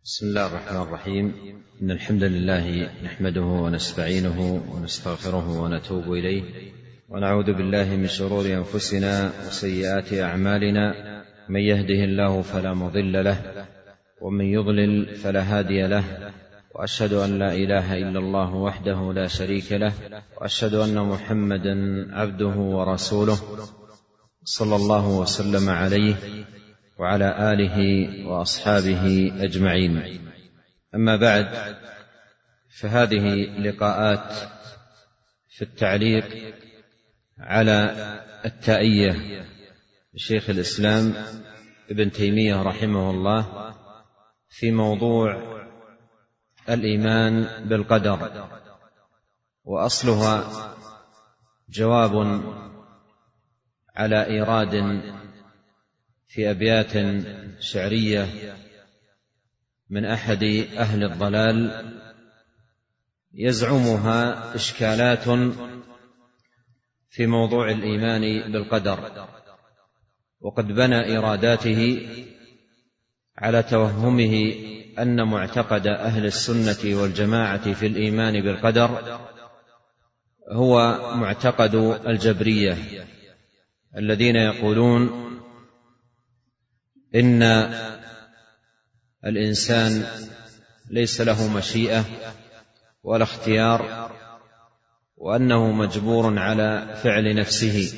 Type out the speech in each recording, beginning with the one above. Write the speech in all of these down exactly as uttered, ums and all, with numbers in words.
بسم الله الرحمن الرحيم. إن الحمد لله نحمده ونستعينه ونستغفره ونتوب إليه، ونعوذ بالله من شرور أنفسنا وسيئات أعمالنا. من يهده الله فلا مضل له، ومن يضلل فلا هادي له، وأشهد أن لا إله إلا الله وحده لا شريك له، وأشهد أن محمدا عبده ورسوله صلى الله وسلم عليه وعلى آله وأصحابه أجمعين. أما بعد، فهذه لقاءات في التعليق على التائية لشيخ الإسلام ابن تيمية رحمه الله في موضوع الإيمان بالقدر، وأصلها جواب على إيراد في أبيات شعرية من أحد أهل الضلال يزعمها إشكالات في موضوع الإيمان بالقدر، وقد بنى إيراداته على توهمه أن معتقد أهل السنة والجماعة في الإيمان بالقدر هو معتقد الجبرية الذين يقولون إن الإنسان ليس له مشيئة ولا اختيار، وأنه مجبور على فعل نفسه.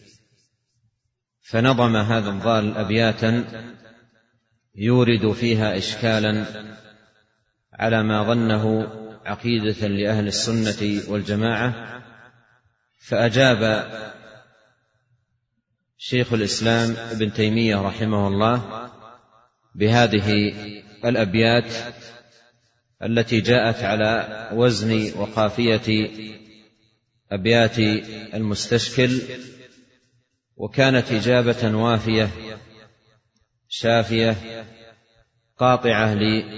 فنظم هذا الضال أبياتا يورد فيها إشكالا على ما ظنه عقيدة لأهل السنة والجماعة، فأجاب شيخ الإسلام ابن تيمية رحمه الله بهذه الأبيات التي جاءت على وزن وقافية أبيات المستشكل، وكانت إجابة وافية شافية قاطعة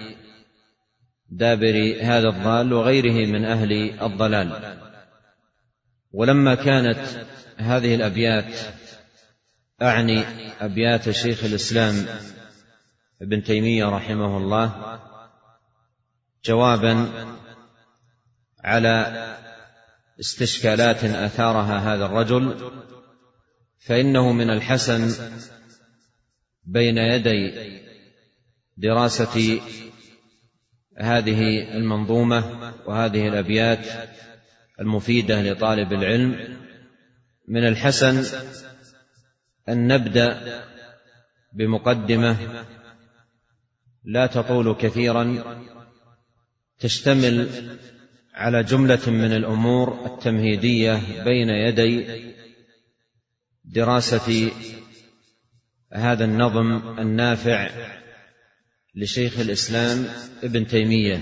لدابر هذا الضال وغيره من أهل الضلال. ولما كانت هذه الأبيات، أعني أبيات شيخ الإسلام ابن تيمية رحمه الله، جوابا على استشكالات أثارها هذا الرجل، فإنه من الحسن بين يدي دراسة هذه المنظومة وهذه الأبيات المفيدة لطالب العلم، من الحسن أن نبدأ بمقدمة لا تطول كثيرا، تشتمل على جملة من الأمور التمهيدية بين يدي دراسة هذا النظم النافع لشيخ الإسلام ابن تيمية.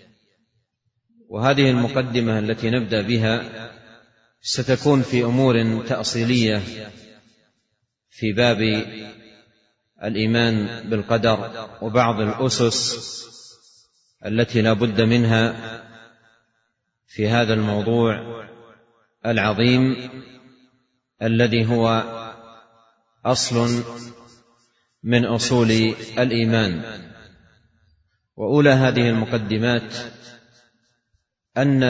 وهذه المقدمة التي نبدأ بها ستكون في أمور تأصيلية في باب الإيمان بالقدر، وبعض الأسس التي لا بد منها في هذا الموضوع العظيم الذي هو أصل من أصول الإيمان. وأولى هذه المقدمات أن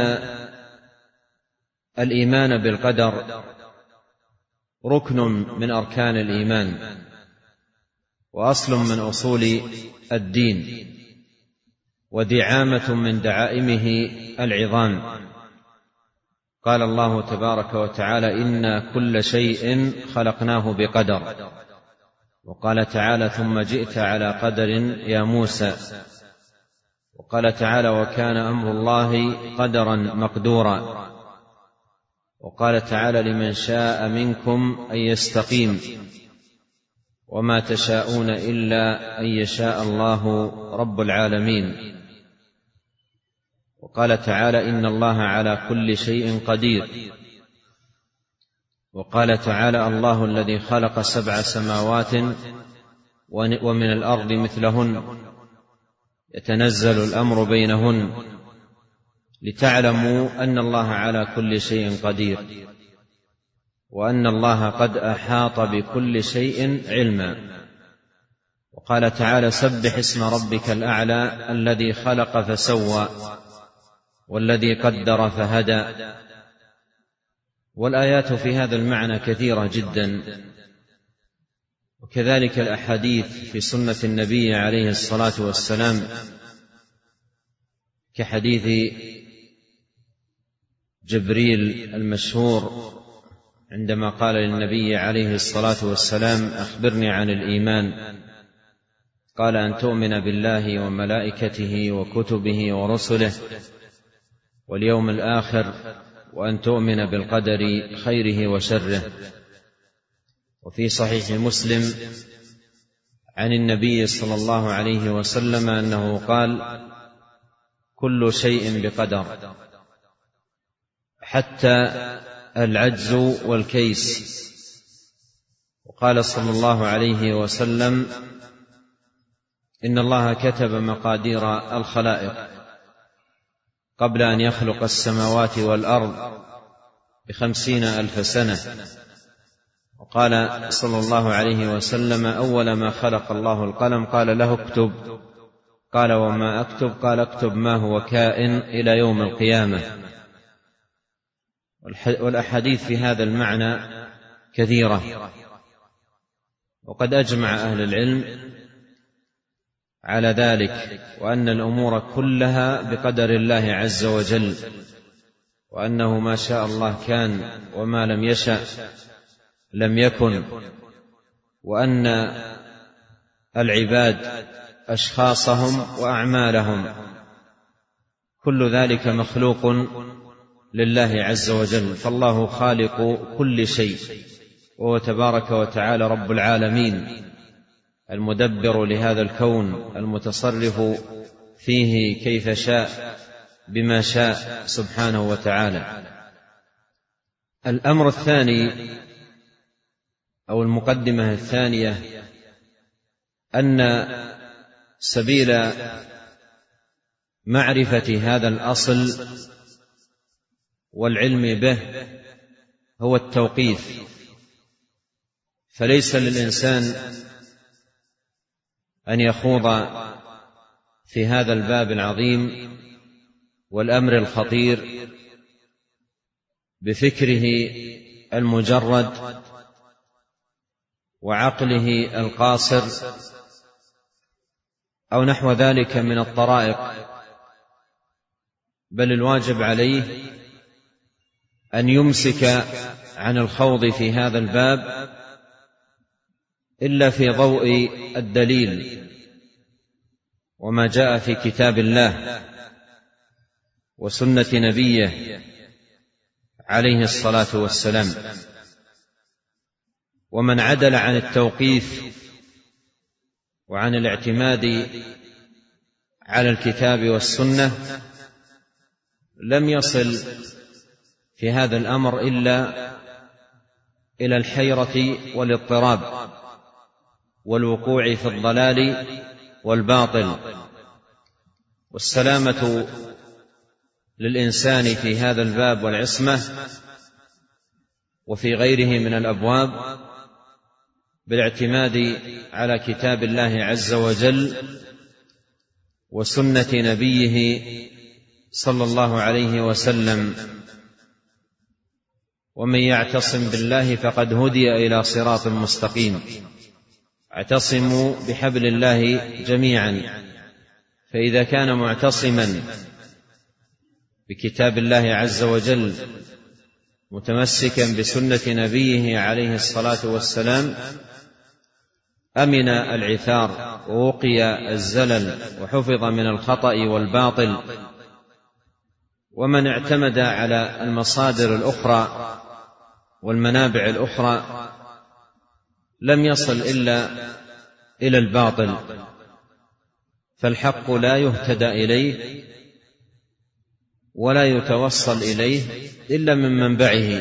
الإيمان بالقدر ركن من أركان الإيمان، وأصل من أصول الدين، ودعامة من دعائمه العظام. قال الله تبارك وتعالى: إنا كل شيء خلقناه بقدر. وقال تعالى: ثم جئت على قدر يا موسى. وقال تعالى: وكان أمر الله قدرا مقدورا. وقال تعالى: لمن شاء منكم أن يستقيم، وما تشاءون إلا أن يشاء الله رب العالمين. وقال تعالى: إن الله على كل شيء قدير. وقال تعالى: الله الذي خلق سبع سماوات ومن الأرض مثلهن يتنزل الأمر بينهن لتعلموا أن الله على كل شيء قدير، وأن الله قد أحاط بكل شيء علما. وقال تعالى: سبح اسم ربك الأعلى الذي خلق فسوى والذي قدر فهدى. والآيات في هذا المعنى كثيرة جدا، وكذلك الأحاديث في سنة النبي عليه الصلاة والسلام، كحديث جبريل المشهور عندما قال للنبي عليه الصلاة والسلام: أخبرني عن الإيمان، قال: أن تؤمن بالله وملائكته وكتبه ورسله واليوم الآخر، وأن تؤمن بالقدر خيره وشره. وفي صحيح مسلم عن النبي صلى الله عليه وسلم أنه قال: كل شيء بقدر حتى العجز والكيس. وقال صلى الله عليه وسلم: إن الله كتب مقادير الخلائق قبل أن يخلق السماوات والأرض بخمسين ألف سنة. وقال صلى الله عليه وسلم: أول ما خلق الله القلم، قال له: اكتب. قال: وما أكتب؟ قال: اكتب ما هو كائن إلى يوم القيامة. والأحاديث في هذا المعنى كثيرة، وقد أجمع أهل العلم على ذلك، وأن الأمور كلها بقدر الله عز وجل، وأنه ما شاء الله كان وما لم يشأ لم يكن، وأن العباد أشخاصهم وأعمالهم كل ذلك مخلوق لله عز وجل. فالله خالق كل شيء، وهو تبارك وتعالى رب العالمين، المدبر لهذا الكون، المتصرف فيه كيف شاء بما شاء سبحانه وتعالى. الأمر الثاني أو المقدمة الثانية أن سبيل معرفة هذا الأصل والعلم به هو التوقيف. فليس للإنسان أن يخوض في هذا الباب العظيم والأمر الخطير بفكره المجرد وعقله القاصر أو نحو ذلك من الطرائق، بل الواجب عليه أن يمسك عن الخوض في هذا الباب إلا في ضوء الدليل وما جاء في كتاب الله وسنة نبيه عليه الصلاة والسلام. ومن عدل عن التوقيف وعن الاعتماد على الكتاب والسنة لم يصل في هذا الأمر إلا إلى الحيرة والاضطراب والوقوع في الضلال والباطل. والسلامة للإنسان في هذا الباب والعصمة وفي غيره من الأبواب بالاعتماد على كتاب الله عز وجل وسنة نبيه صلى الله عليه وسلم. ومن يعتصم بالله فقد هدي إلى صراط مستقيم. اعتصموا بحبل الله جميعا. فإذا كان معتصما بكتاب الله عز وجل متمسكا بسنة نبيه عليه الصلاة والسلام أمن العثار ووقي الزلل وحفظ من الخطأ والباطل. ومن اعتمد على المصادر الأخرى والمنابع الأخرى لم يصل إلا إلى الباطل. فالحق لا يهتدى إليه ولا يتوصل إليه إلا من منبعه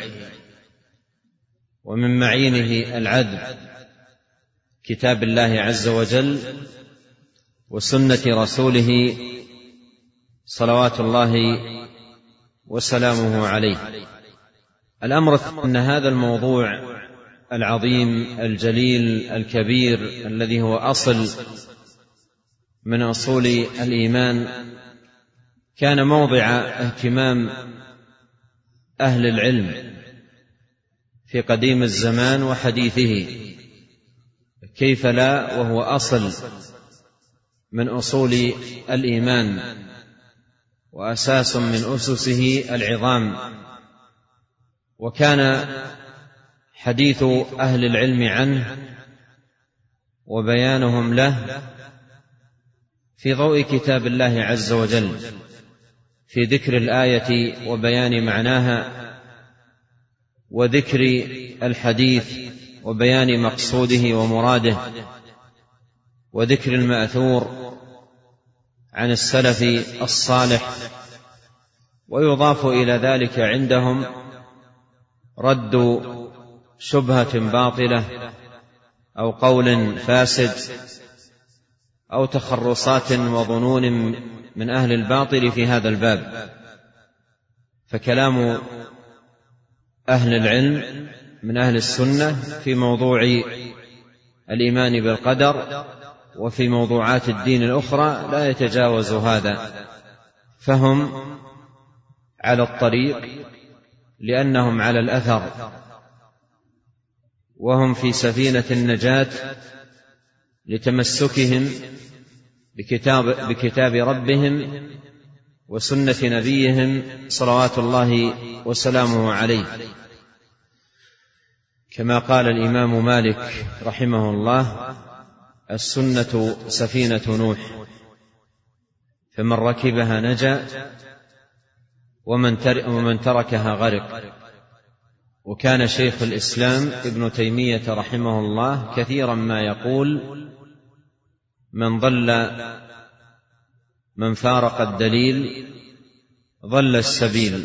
ومن معينه العدل، كتاب الله عز وجل وسنة رسوله صلوات الله وسلامه عليه. الأمر أن هذا الموضوع العظيم الجليل الكبير الذي هو أصل من أصول الإيمان كان موضع اهتمام أهل العلم في قديم الزمان وحديثه، كيف لا وهو أصل من أصول الإيمان وأساس من أسسه العظام. وكان حديث أهل العلم عنه وبيانهم له في ضوء كتاب الله عز وجل، في ذكر الآية وبيان معناها، وذكر الحديث وبيان مقصوده ومراده، وذكر المأثور عن السلف الصالح. ويضاف إلى ذلك عندهم رد شبهة باطلة أو قول فاسد أو تخرصات وظنون من أهل الباطل في هذا الباب. فكلام أهل العلم من أهل السنة في موضوع الإيمان بالقدر وفي موضوعات الدين الأخرى لا يتجاوز هذا، فهم على الطريق لأنهم على الأثر، وهم في سفينة النجاة لتمسكهم بكتاب, بكتاب ربهم وسنة نبيهم صلوات الله وسلامه عليه. كما قال الإمام مالك رحمه الله: السنة سفينة نوح، فمن ركبها نجا ومن تركها غرق. وكان شيخ الإسلام ابن تيمية رحمه الله كثيرا ما يقول: من ضل من فارق الدليل ضل السبيل،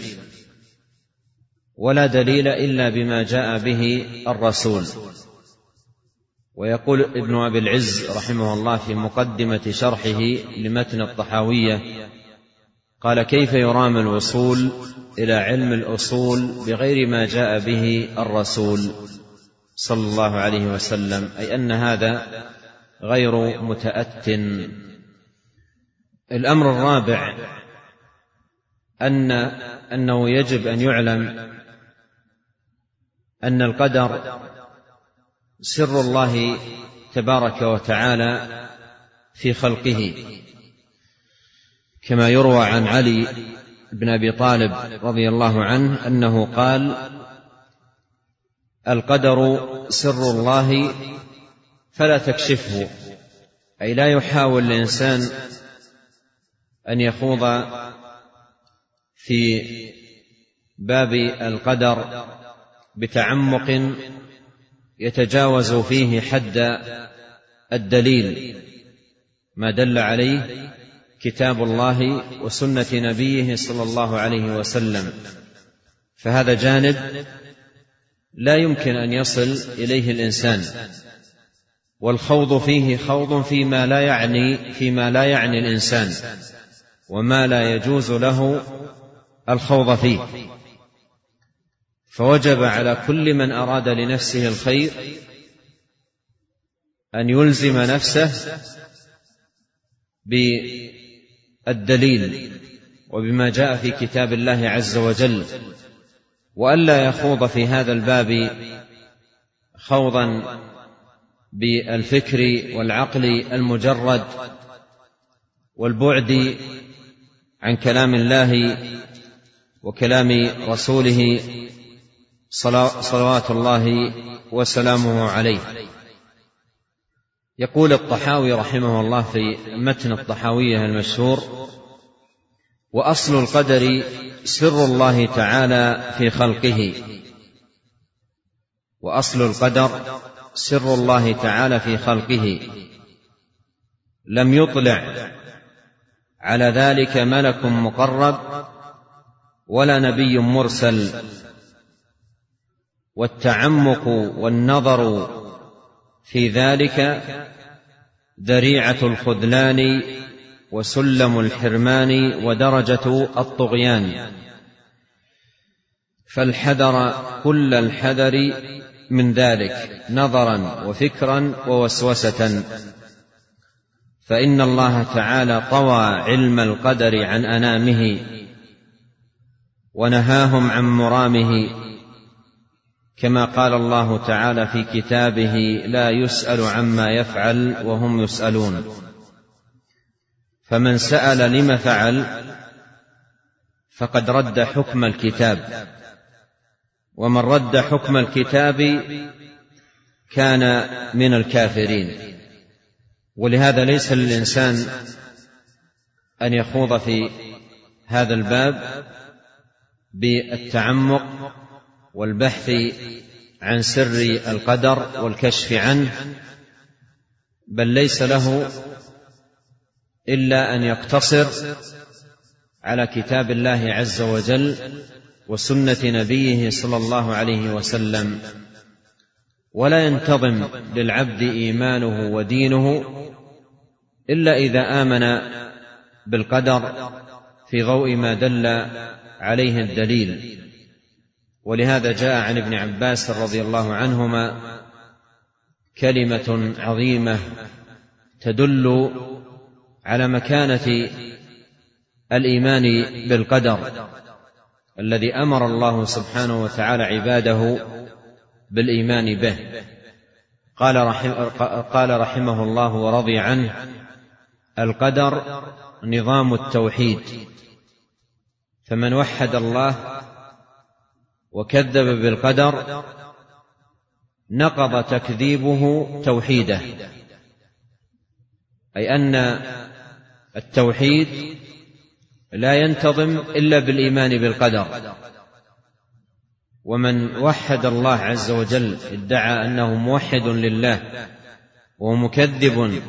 ولا دليل إلا بما جاء به الرسول. ويقول ابن أبي العز رحمه الله في مقدمة شرحه لمتن الطحاوية قال: كيف يرام الوصول إلى علم الأصول بغير ما جاء به الرسول صلى الله عليه وسلم، أي أن هذا غير متأت. الأمر الرابع أن أنه يجب أن يعلم أن القدر سر الله تبارك وتعالى في خلقه، كما يروى عن علي بن أبي طالب رضي الله عنه أنه قال: القدر سر الله فلا تكشفه، أي لا يحاول الإنسان أن يخوض في باب القدر بتعمق يتجاوز فيه حد الدليل، ما دل عليه كتاب الله وسنة نبيه صلى الله عليه وسلم. فهذا جانب لا يمكن أن يصل إليه الإنسان، والخوض فيه خوض فيما لا يعني فيما لا يعني الإنسان وما لا يجوز له الخوض فيه. فوجب على كل من أراد لنفسه الخير أن يلزم نفسه بالدليل وبما جاء في كتاب الله عز وجل، وألا يخوض في هذا الباب خوضا بالفكر والعقل المجرد والبعد عن كلام الله وكلام رسوله صلوات الله وسلامه عليه. يقول الطحاوي رحمه الله في متن الطحاوية المشهور: وأصل القدر سر الله تعالى في خلقه. وأصل القدر سر الله تعالى في خلقه، لم يطلع على ذلك ملك مقرب ولا نبي مرسل. والتعمق والنظر في ذلك ذريعة الخذلان وسلم الحرمان ودرجة الطغيان، فالحذر كل الحذر من ذلك نظرا وفكرا ووسوسة، فإن الله تعالى طوى علم القدر عن أنامه ونهاهم عن مرامه، كما قال الله تعالى في كتابه: لا يسأل عما يفعل وهم يسألون. فمن سأل لم فعل فقد رد حكم الكتاب، ومن رد حكم الكتاب كان من الكافرين. ولهذا ليس للإنسان أن يخوض في هذا الباب بالتعمق والبحث عن سر القدر والكشف عنه، بل ليس له إلا أن يقتصر على كتاب الله عز وجل وسنة نبيه صلى الله عليه وسلم، ولا ينتظم للعبد إيمانه ودينه إلا إذا آمن بالقدر في ضوء ما دل عليه الدليل. ولهذا جاء عن ابن عباس رضي الله عنهما كلمة عظيمة تدل على مكانة الإيمان بالقدر الذي أمر الله سبحانه وتعالى عباده بالإيمان به. قال, رحم قال رحمه الله ورضي عنه: القدر نظام التوحيد، فمن وحد الله وكذب بالقدر نقض تكذيبه توحيده، أي أن التوحيد لا ينتظم إلا بالإيمان بالقدر. ومن وحد الله عز وجل ادعى أنه موحد لله ومكذب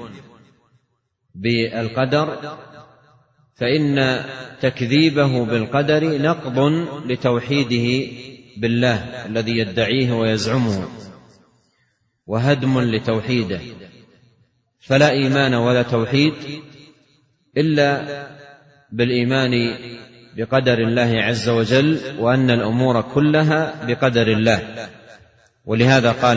بالقدر، فإن تكذيبه بالقدر نقض لتوحيده بالله الذي يدعيه ويزعمه، وهدم لتوحيده. فلا إيمان ولا توحيد إلا بالإيمان بقدر الله عز وجل، وأن الأمور كلها بقدر الله. ولهذا قال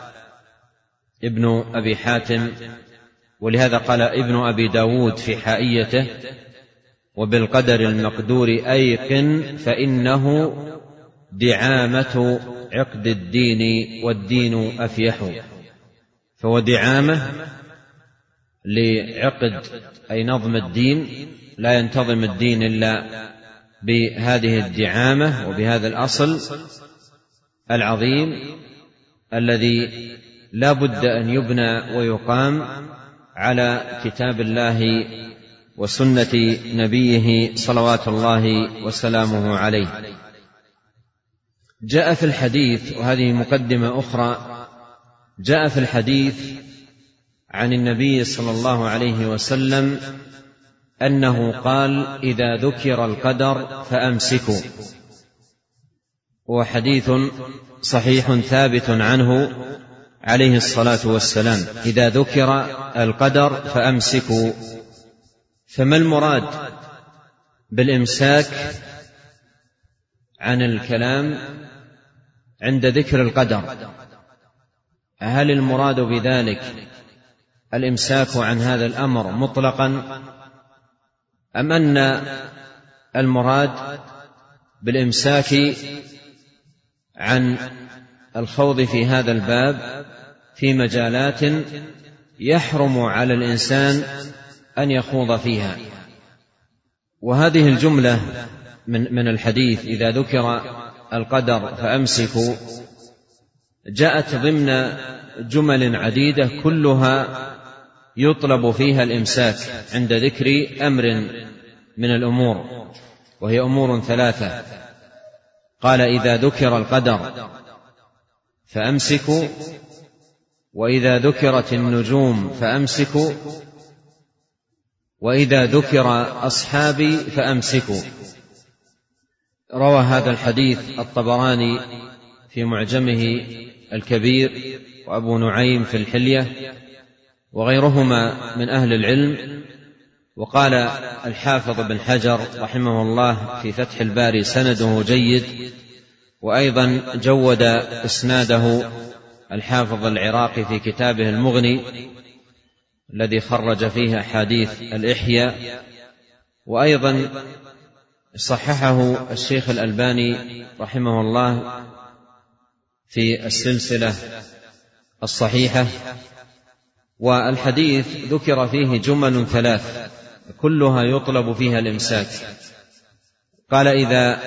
ابن أبي حاتم ولهذا قال ابن أبي داود في حائيته: وبالقدر المقدور أيقن فإنه دعامة عقد الدين والدين أفيح. فهو دعامة لعقد أي نظم الدين، لا ينتظم الدين إلا بهذه الدعامة وبهذا الأصل العظيم الذي لا بد أن يبنى ويقام على كتاب الله وسنة نبيه صلوات الله وسلامه عليه. جاء في الحديث، وهذه مقدمة أخرى، جاء في الحديث عن النبي صلى الله عليه وسلم أنه قال: إذا ذكر القدر فأمسكوا. هو حديث صحيح ثابت عنه عليه الصلاة والسلام: إذا ذكر القدر فأمسكوا. فما المراد بالإمساك عن الكلام عند ذكر القدر؟ هل المراد بذلك الإمساك عن هذا الأمر مطلقا، أم أن المراد بالإمساك عن الخوض في هذا الباب في مجالات يحرم على الإنسان أن يخوض فيها؟ وهذه الجملة من من الحديث: إذا ذكر القدر فأمسكوا، جاءت ضمن جمل عديدة كلها يطلب فيها الإمساك عند ذكر أمر من الأمور، وهي أمور ثلاثة. قال: إذا ذكر القدر فأمسكوا، وإذا ذكرت النجوم فأمسكوا، وإذا ذكر أصحابي فأمسكوا. روى هذا الحديث الطبراني في معجمه الكبير، وأبو نعيم في الحلية، وغيرهما من أهل العلم. وقال الحافظ بن حجر رحمه الله في فتح الباري: سنده جيد، وأيضا جود إسناده الحافظ العراقي في كتابه المغني الذي خرج فيه أحاديث الإحياء، وأيضا صححه الشيخ الألباني رحمه الله في السلسلة الصحيحة. والحديث ذكر فيه جمل ثلاث كلها يطلب فيها الإمساك. قال: إذا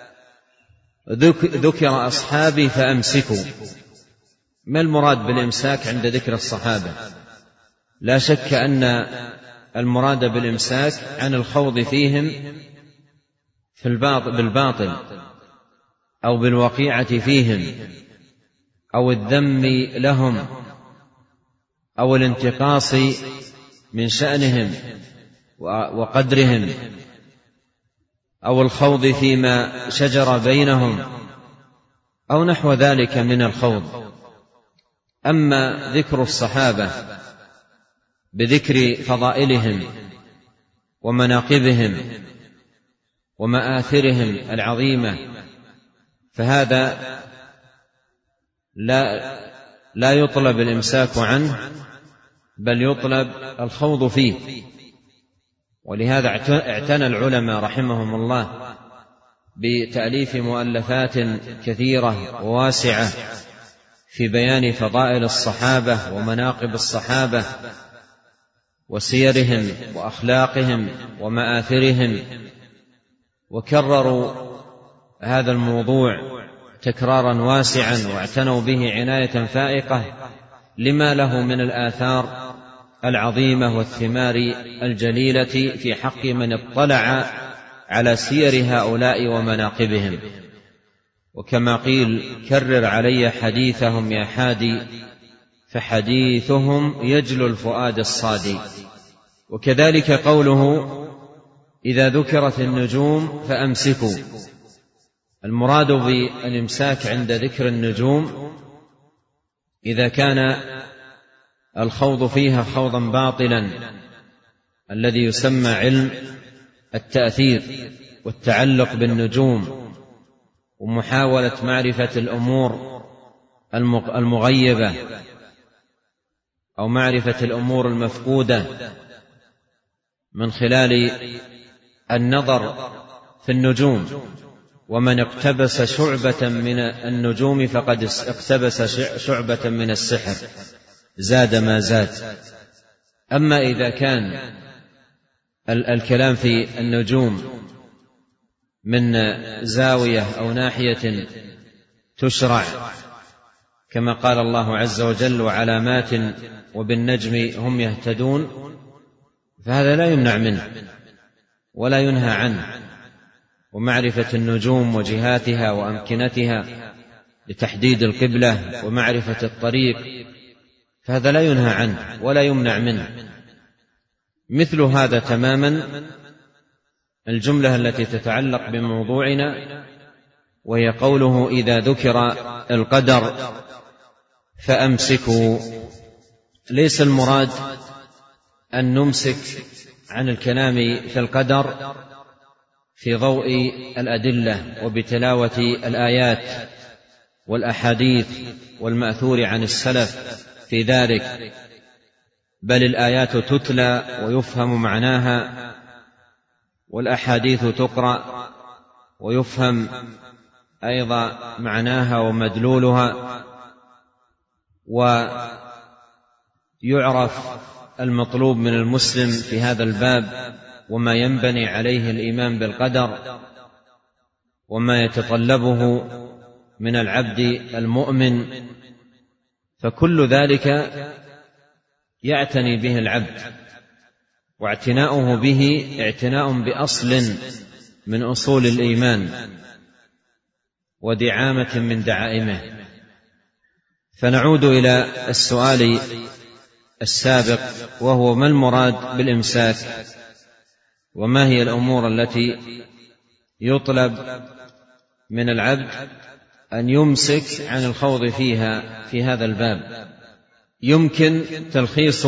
ذكر أصحابي فأمسكوا. ما المراد بالإمساك عند ذكر الصحابة؟ لا شك أن المراد بالإمساك عن الخوض فيهم في بالباطل أو بالوقيعة فيهم أو الذم لهم أو الانتقاص من شأنهم وقدرهم أو الخوض فيما شجر بينهم أو نحو ذلك من الخوض. أما ذكر الصحابة بذكر فضائلهم ومناقبهم ومآثرهم العظيمة فهذا لا لا يطلب الإمساك عنه، بل يطلب الخوض فيه. ولهذا اعتنى العلماء رحمهم الله بتأليف مؤلفات كثيرة وواسعة في بيان فضائل الصحابة ومناقب الصحابة وسيرهم وأخلاقهم ومآثرهم، وكرروا هذا الموضوع تكرارا واسعا واعتنوا به عناية فائقة لما له من الآثار العظيمة والثمار الجليلة في حق من اطلع على سير هؤلاء ومناقبهم. وكما قيل: كرر علي حديثهم يا حادي، فحديثهم يجلو الفؤاد الصادي. وكذلك قوله: إذا ذكرت النجوم فأمسكوا. المراد بالإمساك عند ذكر النجوم إذا كان الخوض فيها خوضا باطلا الذي يسمى علم التأثير والتعلق بالنجوم ومحاولة معرفة الأمور المغيبة أو معرفة الأمور المفقودة من خلال النظر في النجوم. ومن اقتبس شعبة من النجوم فقد اقتبس شعبة من السحر، زاد ما زاد. أما إذا كان الكلام في النجوم من زاوية أو ناحية تشرع، كما قال الله عز وجل: وعلامات وبالنجم هم يهتدون، فهذا لا يمنع منه ولا ينهى عنه. ومعرفة النجوم وجهاتها وأمكنتها لتحديد القبلة ومعرفة الطريق، فهذا لا ينهى عنه ولا يمنع منه. مثل هذا تماما الجملة التي تتعلق بموضوعنا، وهي قوله: إذا ذكر القدر فأمسكوا. ليس المراد أن نمسك عن الكلام في القدر في ضوء الأدلة وبتلاوة الآيات والأحاديث والمأثور عن السلف في ذلك، بل الآيات تتلى ويفهم معناها، والأحاديث تقرأ ويفهم أيضا معناها ومدلولها، ويعرف المطلوب من المسلم في هذا الباب وما ينبني عليه الإيمان بالقدر وما يتطلبه من العبد المؤمن. فكل ذلك يعتني به العبد، واعتناؤه به اعتناء بأصل من أصول الإيمان ودعامة من دعائمه. فنعود إلى السؤال السابق، وهو: ما المراد بالإمساك؟ وما هي الأمور التي يطلب من العبد أن يمسك عن الخوض فيها في هذا الباب؟ يمكن تلخيص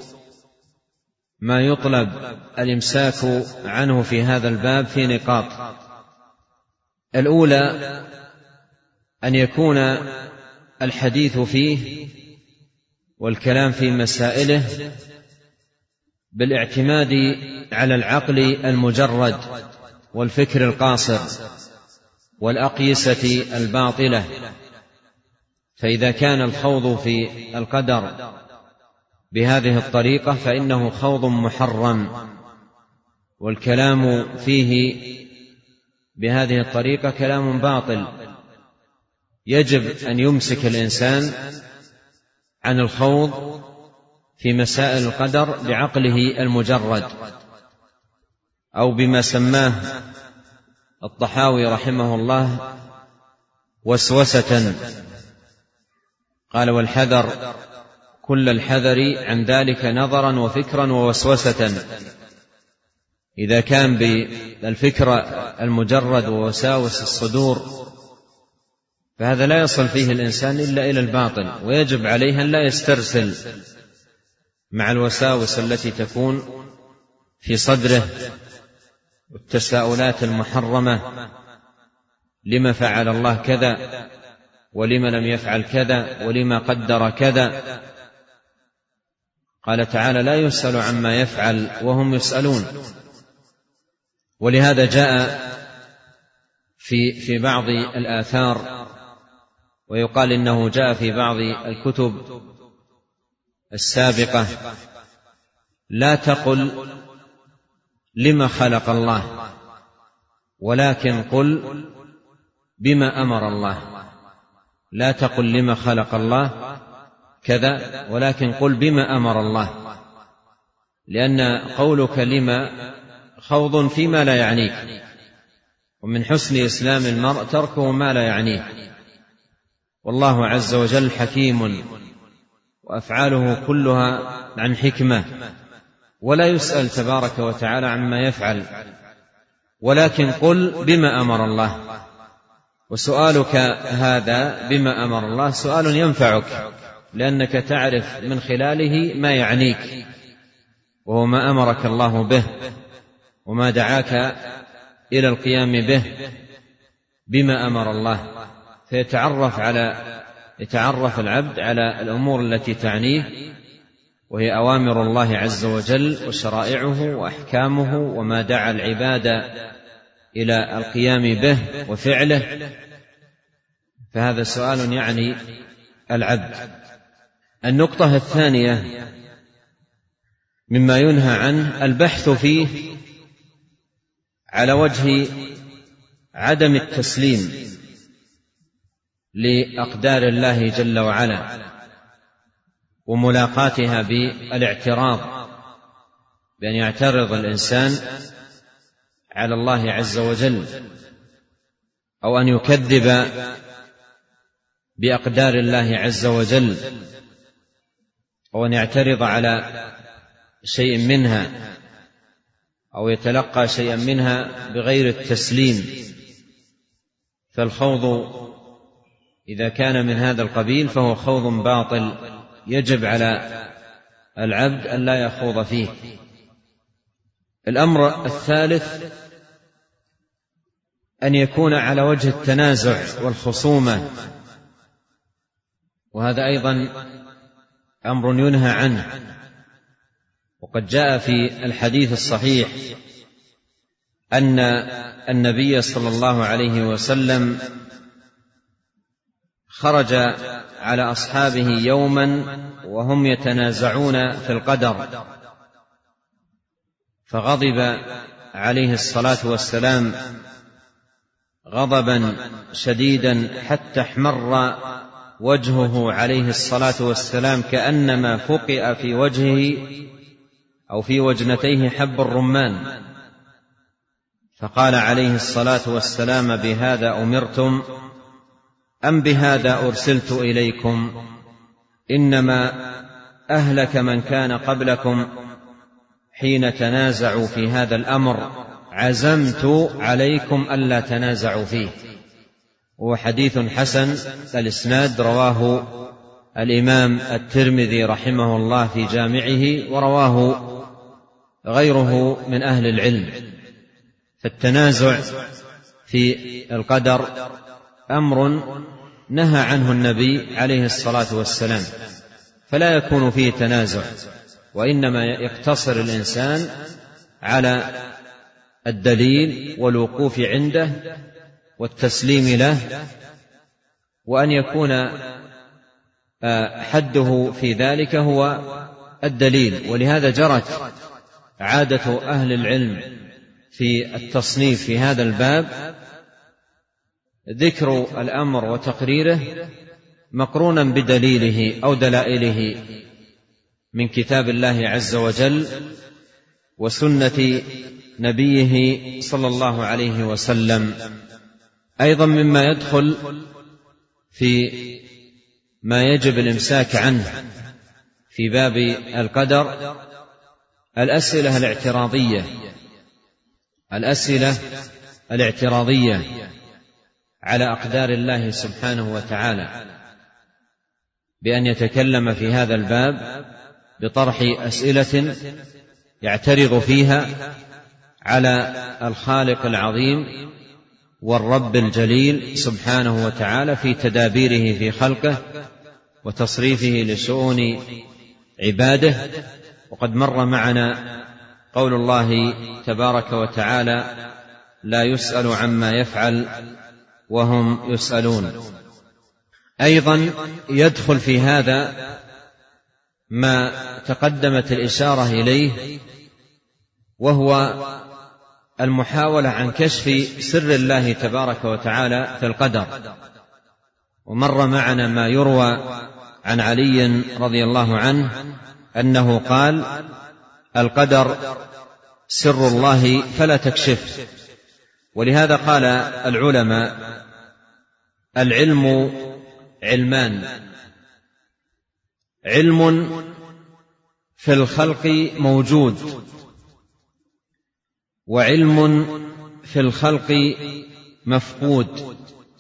ما يطلب الإمساك عنه في هذا الباب في نقاط. الأولى: أن يكون الحديث فيه والكلام في مسائله بالاعتماد على العقل المجرد والفكر القاصر والأقيسة الباطلة. فإذا كان الخوض في القدر بهذه الطريقة فإنه خوض محرم، والكلام فيه بهذه الطريقة كلام باطل. يجب أن يمسك الإنسان عن الخوض في مسائل القدر بعقله المجرد، أو بما سماه الطحاوي رحمه الله وسوسة. قال: والحذر كل الحذر عن ذلك نظرا وفكرا ووسوسة. إذا كان بالفكر المجرد ووساوس الصدور فهذا لا يصل فيه الإنسان إلا إلى الباطل، ويجب عليه أن لا يسترسل مع الوساوس التي تكون في صدره والتساؤلات المحرمة: لما فعل الله كذا، ولما لم يفعل كذا، ولما قدر كذا. قال تعالى: لا يسأل عما يفعل وهم يسألون. ولهذا جاء في في بعض الآثار، ويقال إنه جاء في بعض الكتب السابقة: لا تقل لما خلق الله، ولكن قل بما أمر الله. لا تقل لما خلق الله كذا، ولكن قل بما أمر الله، لأن قولك لما خوض فيما لا يعنيك، ومن حسن إسلام المرء تركه ما لا يعنيه. والله عز وجل حكيم، وأفعاله كلها عن حكمة، ولا يسأل تبارك وتعالى عما يفعل، ولكن قل بما أمر الله. وسؤالك هذا بما أمر الله سؤال ينفعك، لأنك تعرف من خلاله ما يعنيك، وهو ما أمرك الله به وما دعاك إلى القيام به بما أمر الله. فيتعرف على يتعرف العبد على الأمور التي تعنيه، وهي أوامر الله عز وجل وشرائعه وأحكامه وما دعا العباد إلى القيام به وفعله. فهذا سؤال يعني العبد. النقطة الثانية مما ينهى عنه البحث فيه على وجه عدم التسليم لأقدار الله جل وعلا، وملاقاتها بالاعتراض، بأن يعترض الإنسان على الله عز وجل، أو أن يكذب بأقدار الله عز وجل، أو أن يعترض على شيء منها، أو يتلقى شيئا منها بغير التسليم. فالخوض إذا كان من هذا القبيل فهو خوض باطل، يجب على العبد أن لا يخوض فيه. الأمر الثالث أن يكون على وجه التنازع والخصومة، وهذا أيضا أمر ينهى عنه. وقد جاء في الحديث الصحيح أن النبي صلى الله عليه وسلم خرج على أصحابه يوما وهم يتنازعون في القدر، فغضب عليه الصلاة والسلام غضبا شديدا حتى احمر وجهه عليه الصلاة والسلام كأنما فقئ في وجهه أو في وجنتيه حب الرمان. فقال عليه الصلاة والسلام: بهذا أمرتم أم بهذا أرسلت إليكم؟ إنما أهلك من كان قبلكم حين تنازعوا في هذا الأمر، عزمت عليكم ألا تنازعوا فيه. وهو حديث حسن الإسناد، رواه الإمام الترمذي رحمه الله في جامعه، ورواه غيره من أهل العلم. فالتنازع في القدر أمر نهى عنه النبي عليه الصلاة والسلام، فلا يكون فيه تنازع، وإنما يقتصر الإنسان على الدليل والوقوف عنده والتسليم له، وأن يكون حده في ذلك هو الدليل. ولهذا جرت عادة أهل العلم في التصنيف في هذا الباب ذكر الأمر وتقريره مقرونا بدليله أو دلائله من كتاب الله عز وجل وسنة نبيه صلى الله عليه وسلم. أيضا مما يدخل في ما يجب الإمساك عنه في باب القدر الأسئلة الاعتراضية الأسئلة الاعتراضية على أقدار الله سبحانه وتعالى، بأن يتكلم في هذا الباب بطرح أسئلة يعترض فيها على الخالق العظيم والرب الجليل سبحانه وتعالى في تدابيره في خلقه وتصريفه لشؤون عباده. وقد مر معنا قول الله تبارك وتعالى: لا يسأل عما يفعل وهم يسألون. أيضا يدخل في هذا ما تقدمت الإشارة إليه، وهو المحاولة عن كشف سر الله تبارك وتعالى في القدر. ومر معنا ما يروى عن علي رضي الله عنه أنه قال: القدر سر الله فلا تكشف. ولهذا قال العلماء: العلم علمان، علم في الخلق موجود، وعلم في الخلق مفقود.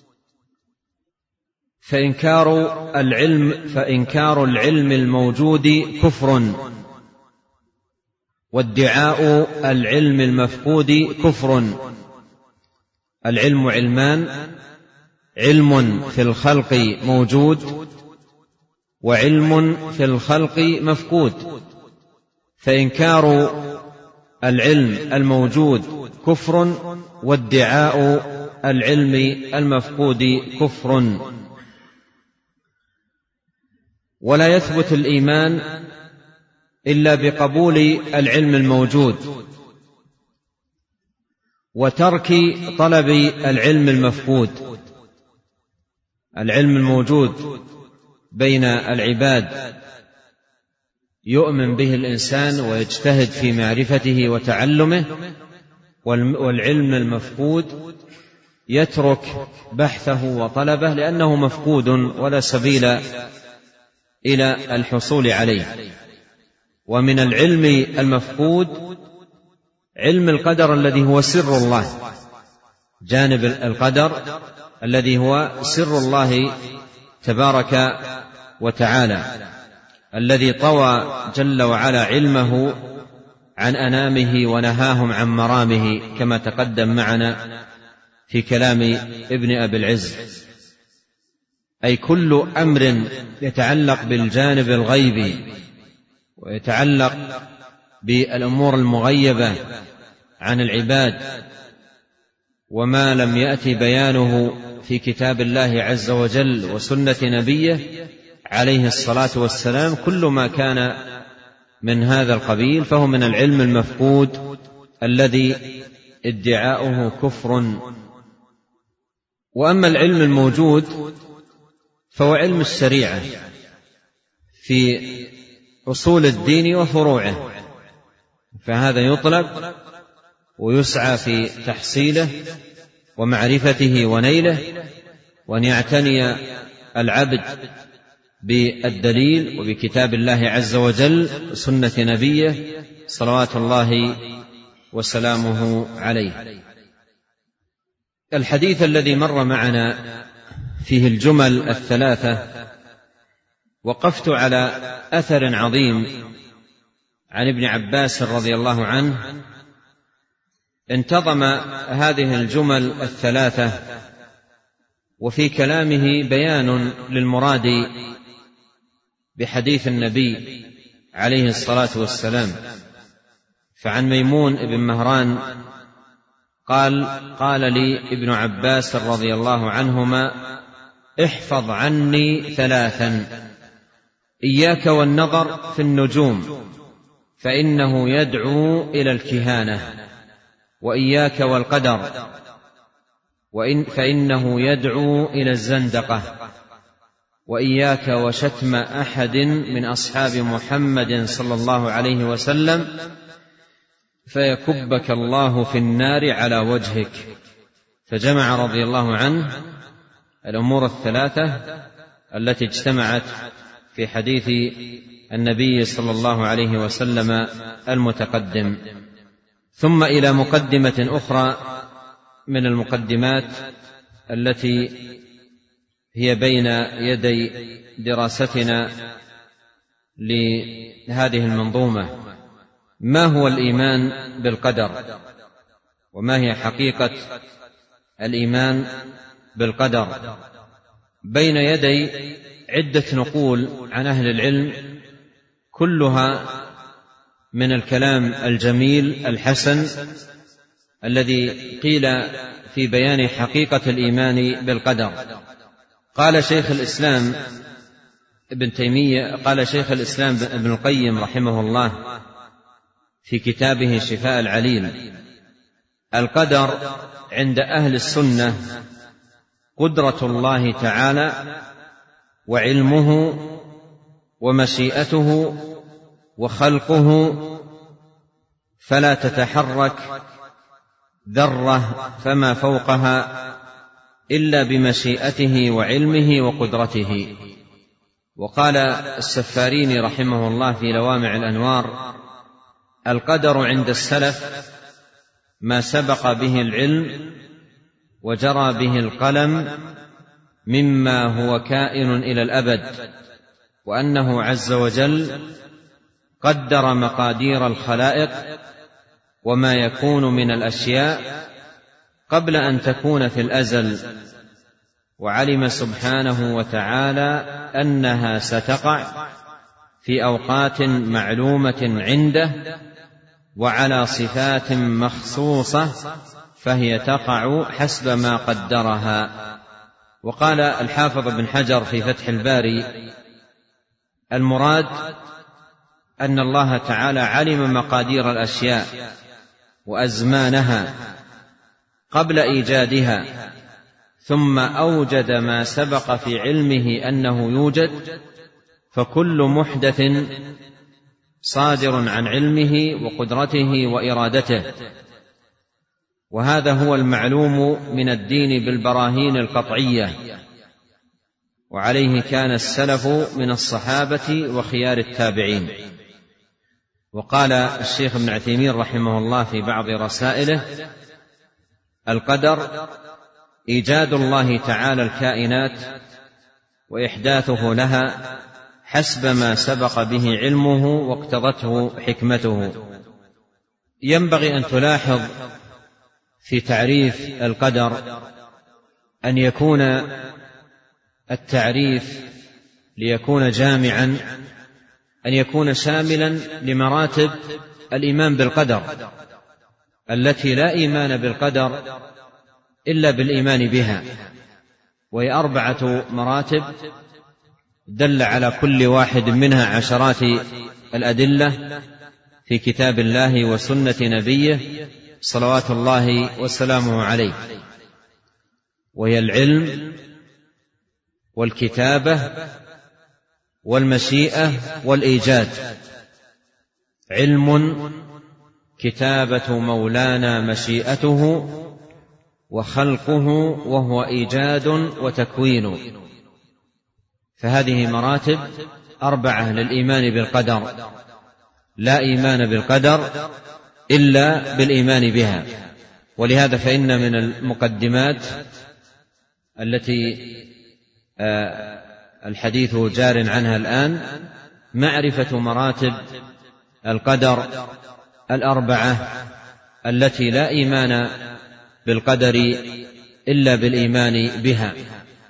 فإنكار العلم فإنكار العلم الموجود كفر، وادعاء العلم المفقود كفر. العلم علمان: علم في الخلق موجود، وعلم في الخلق مفقود. فإنكار العلم الموجود كفر، وادعاء العلم المفقود كفر. ولا يثبت الإيمان إلا بقبول العلم الموجود وترك طلب العلم المفقود. العلم الموجود بين العباد يؤمن به الإنسان ويجتهد في معرفته وتعلمه، والعلم المفقود يترك بحثه وطلبه لأنه مفقود ولا سبيل إلى الحصول عليه. ومن العلم المفقود علم القدر الذي هو سر الله، جانب القدر الذي هو سر الله تبارك وتعالى، الذي طوى جل وعلا علمه عن أنامه ونهاهم عن مرامه، كما تقدم معنا في كلام ابن أبي العز. أي كل أمر يتعلق بالجانب الغيبي ويتعلق بالأمور المغيبة عن العباد، وما لم يأتي بيانه في كتاب الله عز وجل وسنة نبيه عليه الصلاة والسلام، كل ما كان من هذا القبيل فهو من العلم المفقود الذي ادعاؤه كفر. وأما العلم الموجود فهو علم الشريعة في أصول الدين وفروعه، فهذا يطلب ويسعى في تحصيله ومعرفته ونيله، وأن يعتني العبد بالدليل وبكتاب الله عز وجل وسنة نبيه صلوات الله وسلامه عليه. الحديث الذي مر معنا فيه الجمل الثلاثة وقفت على أثر عظيم عن ابن عباس رضي الله عنه انتظم هذه الجمل الثلاثة وفي كلامه بيان للمراد بحديث النبي عليه الصلاة والسلام. فعن ميمون بن مهران قال قال لي ابن عباس رضي الله عنهما: احفظ عني ثلاثا: إياك والنظر في النجوم فإنه يدعو إلى الكهانة، وإياك والقدر وإن فإنه يدعو إلى الزندقة، وإياك وشتم أحد من أصحاب محمد صلى الله عليه وسلم فيكبك الله في النار على وجهك. فجمع رضي الله عنه الأمور الثلاثة التي اجتمعت في حديث النبي صلى الله عليه وسلم المتقدم. ثم إلى مقدمة أخرى من المقدمات التي هي بين يدي دراستنا لهذه المنظومة: ما هو الإيمان بالقدر؟ وما هي حقيقة الإيمان بالقدر؟ بين يدي عدة نقول عن أهل العلم، كلها من الكلام الجميل الحسن الذي قيل في بيان حقيقة الإيمان بالقدر. قال شيخ الإسلام ابن تيمية قال شيخ الإسلام ابن القيم رحمه الله في كتابه شفاء العليل: القدر عند أهل السنة قدرة الله تعالى وعلمه ومشيئته وخلقه، فلا تتحرك ذرة فما فوقها إلا بمشيئته وعلمه وقدرته. وقال السفاريني رحمه الله في لوامع الأنوار: القدر عند السلف ما سبق به العلم وجرى به القلم مما هو كائن إلى الأبد، وأنه عز وجل قدر مقادير الخلائق وما يكون من الأشياء قبل أن تكون في الأزل، وعلم سبحانه وتعالى أنها ستقع في أوقات معلومة عنده وعلى صفات مخصوصة، فهي تقع حسب ما قدرها. وقال الحافظ بن حجر في فتح الباري: المراد أن الله تعالى علم مقادير الأشياء وأزمانها قبل إيجادها، ثم أوجد ما سبق في علمه أنه يوجد، فكل محدث صادر عن علمه وقدرته وإرادته. وهذا هو المعلوم من الدين بالبراهين القطعية، وعليه كان السلف من الصحابة وخيار التابعين. وقال الشيخ ابن عثيمين رحمه الله في بعض رسائله: القدر إيجاد الله تعالى الكائنات وإحداثه لها حسب ما سبق به علمه واقتضته حكمته. ينبغي أن تلاحظ في تعريف القدر أن يكون التعريف ليكون جامعا أن يكون شاملا لمراتب الإيمان بالقدر التي لا إيمان بالقدر إلا بالإيمان بها، وهي أربعة مراتب دل على كل واحد منها عشرات الأدلة في كتاب الله وسنة نبيه صلوات الله وسلامه عليه، وهي العلم والكتابة والمشيئة والإيجاد. علم كتابة مولانا مشيئته، وخلقه وهو إيجاد وتكوين. فهذه مراتب أربعة للإيمان بالقدر، لا إيمان بالقدر إلا بالإيمان بها. ولهذا فإن من المقدمات التي الحديث جار عنها الآن معرفة مراتب القدر الأربعة التي لا إيمان بالقدر إلا بالإيمان بها.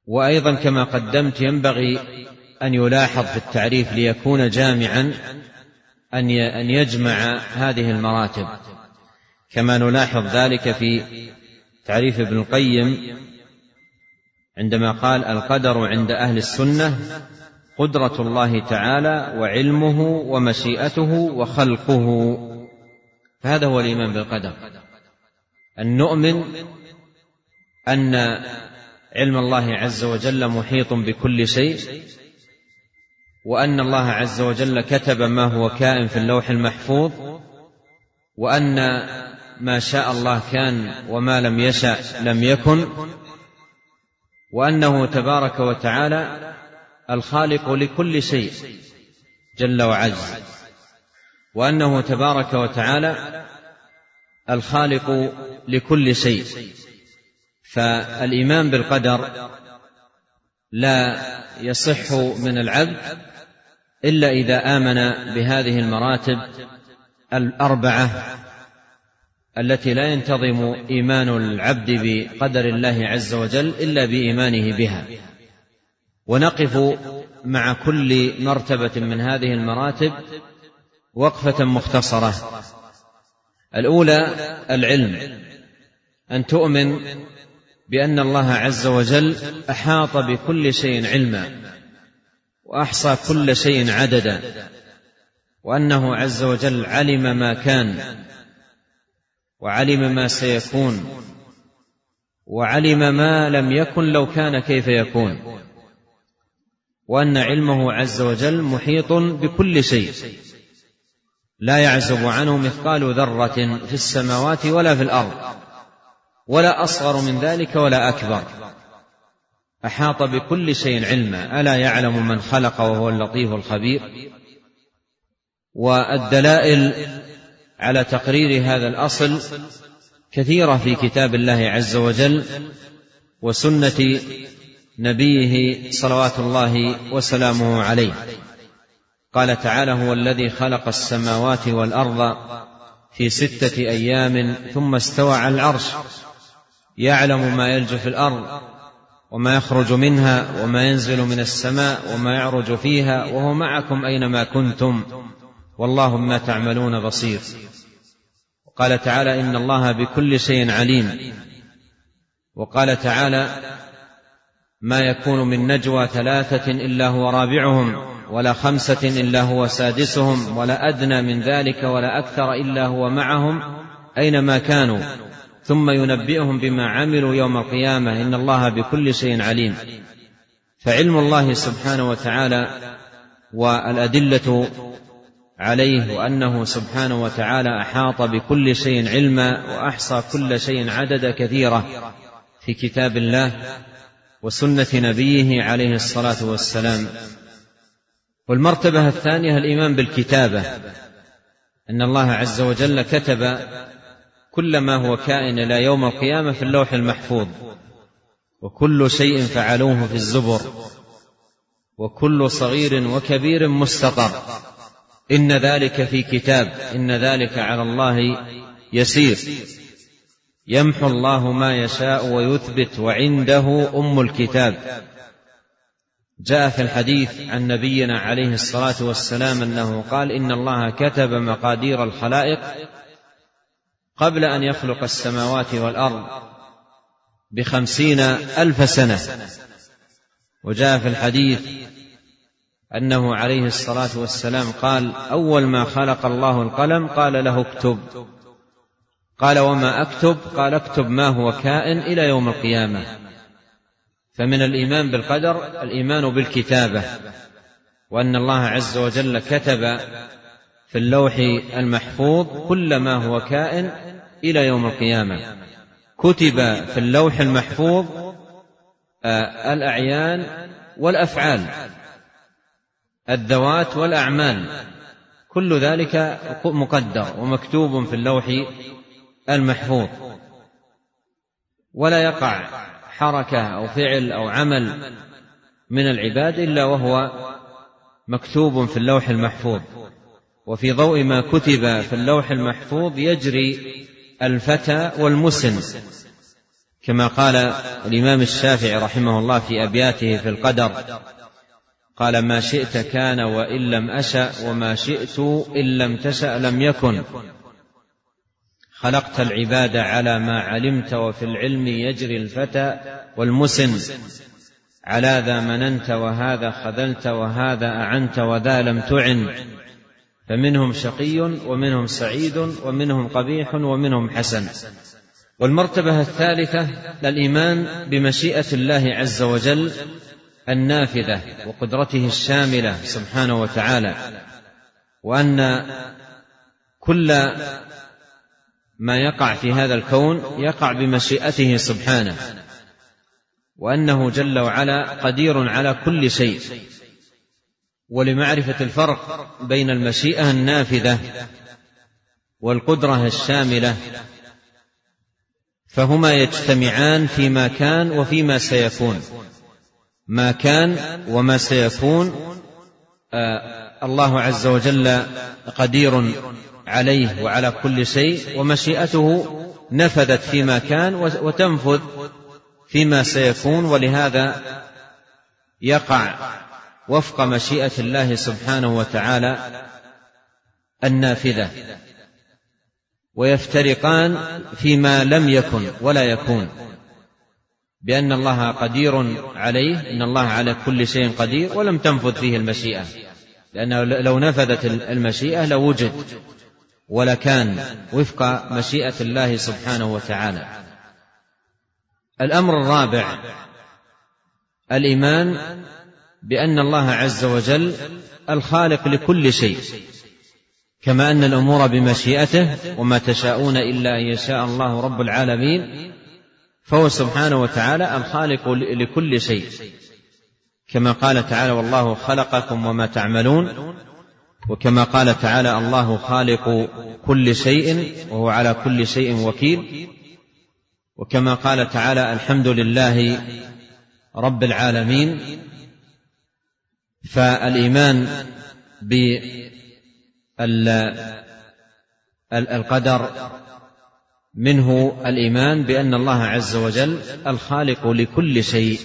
وأيضا كما قدمت ينبغي أن يلاحظ في التعريف ليكون جامعا أن يجمع هذه المراتب، كما نلاحظ ذلك في تعريف ابن القيم عندما قال: القدر عند أهل السنة قدرة الله تعالى وعلمه ومشيئته وخلقه. فهذا هو الإيمان بالقدر، أن نؤمن أن علم الله عز وجل محيط بكل شيء، وأن الله عز وجل كتب ما هو كائن في اللوح المحفوظ، وأن ما شاء الله كان وما لم يشأ لم يكن، وأنه تبارك وتعالى الخالق لكل شيء جل وعز، وأنه تبارك وتعالى الخالق لكل شيء. فالإيمان بالقدر لا يصح من العبد إلا إذا آمن بهذه المراتب الأربعة التي لا ينتظم إيمان العبد بقدر الله عز وجل إلا بإيمانه بها. ونقف مع كل مرتبة من هذه المراتب وقفة مختصرة. الأولى العلم، أن تؤمن بأن الله عز وجل أحاط بكل شيء علما وأحصى كل شيء عددا، وأنه عز وجل علم ما كان وعلم ما سيكون وعلم ما لم يكن لو كان كيف يكون، وأن علمه عز وجل محيط بكل شيء لا يعزب عنه مثقال ذرة في السماوات ولا في الأرض، ولا أصغر من ذلك ولا أكبر. أحاط بكل شيء علما. ألا يعلم من خلق وهو اللطيف الخبير. والدلائل على تقرير هذا الأصل كثيرة في كتاب الله عز وجل وسنة نبيه صلوات الله وسلامه عليه. قال تعالى: هو الذي خلق السماوات والأرض في ستة أيام ثم استوى على العرش يعلم ما يلج في الأرض وما يخرج منها وما ينزل من السماء وما يعرج فيها وهو معكم أينما كنتم والله بما تعملون بصير. وقال تعالى: إن الله بكل شيء عليم. وقال تعالى: ما يكون من نجوى ثلاثة إلا هو رابعهم ولا خمسة إلا هو سادسهم ولا أدنى من ذلك ولا أكثر إلا هو معهم أينما كانوا ثم ينبئهم بما عملوا يوم القيامة إن الله بكل شيء عليم. فعلم الله سبحانه وتعالى والأدلة عليه وأنه سبحانه وتعالى أحاط بكل شيء علما وأحصى كل شيء عددا كثيرة في كتاب الله وسنة نبيه عليه الصلاة والسلام. والمرتبة الثانية الإيمان بالكتابة، أن الله عز وجل كتب كل ما هو كائن إلى يوم القيامة في اللوح المحفوظ، وكل شيء فعلوه في الزبر، وكل صغير وكبير مستطر. إن ذلك في كتاب إن ذلك على الله يسير. يمحو الله ما يشاء ويثبت وعنده أم الكتاب. جاء في الحديث عن نبينا عليه الصلاة والسلام أنه قال: إن الله كتب مقادير الخلائق قبل أن يخلق السماوات والأرض بخمسين ألف سنة. وجاء في الحديث أنه عليه الصلاة والسلام قال: أول ما خلق الله القلم قال له اكتب. قال: وما أكتب؟ قال: اكتب ما هو كائن إلى يوم القيامة. فمن الإيمان بالقدر الإيمان بالكتابة، وأن الله عز وجل كتب في اللوح المحفوظ كل ما هو كائن إلى يوم القيامة. كتب في اللوح المحفوظ الأعيان والأفعال، الذوات والأعمال، كل ذلك مقدر ومكتوب في اللوح المحفوظ، ولا يقع حركة أو فعل أو عمل من العباد إلا وهو مكتوب في اللوح المحفوظ. وفي ضوء ما كتب في اللوح المحفوظ يجري الفتى والمسن، كما قال الإمام الشافعي رحمه الله في أبياته في القدر، قال: ما شئت كان وإن لم أشأ، وما شئت إن لم تشأ لم يكن. خلقت العباد على ما علمت، وفي العلم يجري الفتى والمسن. على ذا مننت وهذا خذلت، وهذا أعنت وذا لم تعن. فمنهم شقي ومنهم سعيد، ومنهم قبيح ومنهم حسن. والمرتبة الثالثة الإيمان بمشيئة الله عز وجل النافذة وقدرته الشاملة سبحانه وتعالى، وأن كل ما يقع في هذا الكون يقع بمشيئته سبحانه، وأنه جل وعلا قدير على كل شيء. ولمعرفة الفرق بين المشيئة النافذة والقدرة الشاملة، فهما يجتمعان فيما كان وفيما سيكون. ما كان وما سيكون آه الله عز وجل قدير عليه وعلى كل شيء، ومشيئته نفذت فيما كان وتنفذ فيما سيكون، ولهذا يقع وفق مشيئة الله سبحانه وتعالى النافذة، ويفترقان فيما لم يكن ولا يكون، بأن الله قدير عليه، إن الله على كل شيء قدير، ولم تنفذ فيه المشيئة، لأنه لو نفذت المشيئة لوجد ولكان وفق مشيئة الله سبحانه وتعالى. الأمر الرابع الإيمان بأن الله عز وجل الخالق لكل شيء، كما أن الأمور بمشيئته، وما تشاءون إلا أن يشاء الله رب العالمين، فهو سبحانه وتعالى الخالق لكل شيء، كما قال تعالى: والله خلقكم وما تعملون. وكما قال تعالى: الله خالق كل شيء وهو على كل شيء وكيل. وكما قال تعالى: الحمد لله رب العالمين. فالإيمان بالقدر منه الإيمان بأن الله عز وجل الخالق لكل شيء.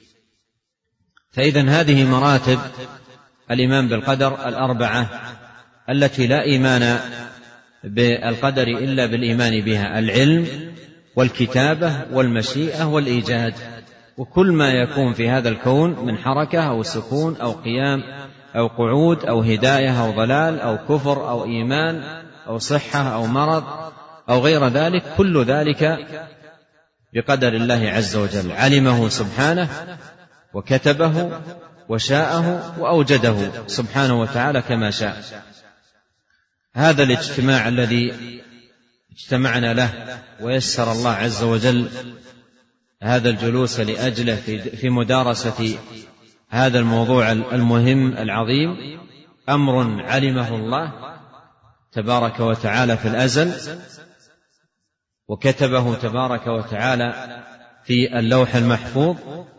فإذن هذه مراتب الإيمان بالقدر الأربعة التي لا إيمان بالقدر إلا بالإيمان بها: العلم والكتابة والمشيئة والإيجاد. وكل ما يكون في هذا الكون من حركة أو سكون أو قيام أو قعود أو هداية أو ضلال أو كفر أو إيمان أو صحة أو مرض أو غير ذلك، كل ذلك بقدر الله عز وجل، علمه سبحانه وكتبه وشاءه وأوجده سبحانه وتعالى كما شاء. هذا الاجتماع الذي اجتمعنا له ويسر الله عز وجل هذا الجلوس لأجله في مدارسة هذا الموضوع المهم العظيم، أمر علمه الله تبارك وتعالى في الأزل، وكتبه تبارك وتعالى في اللوح المحفوظ،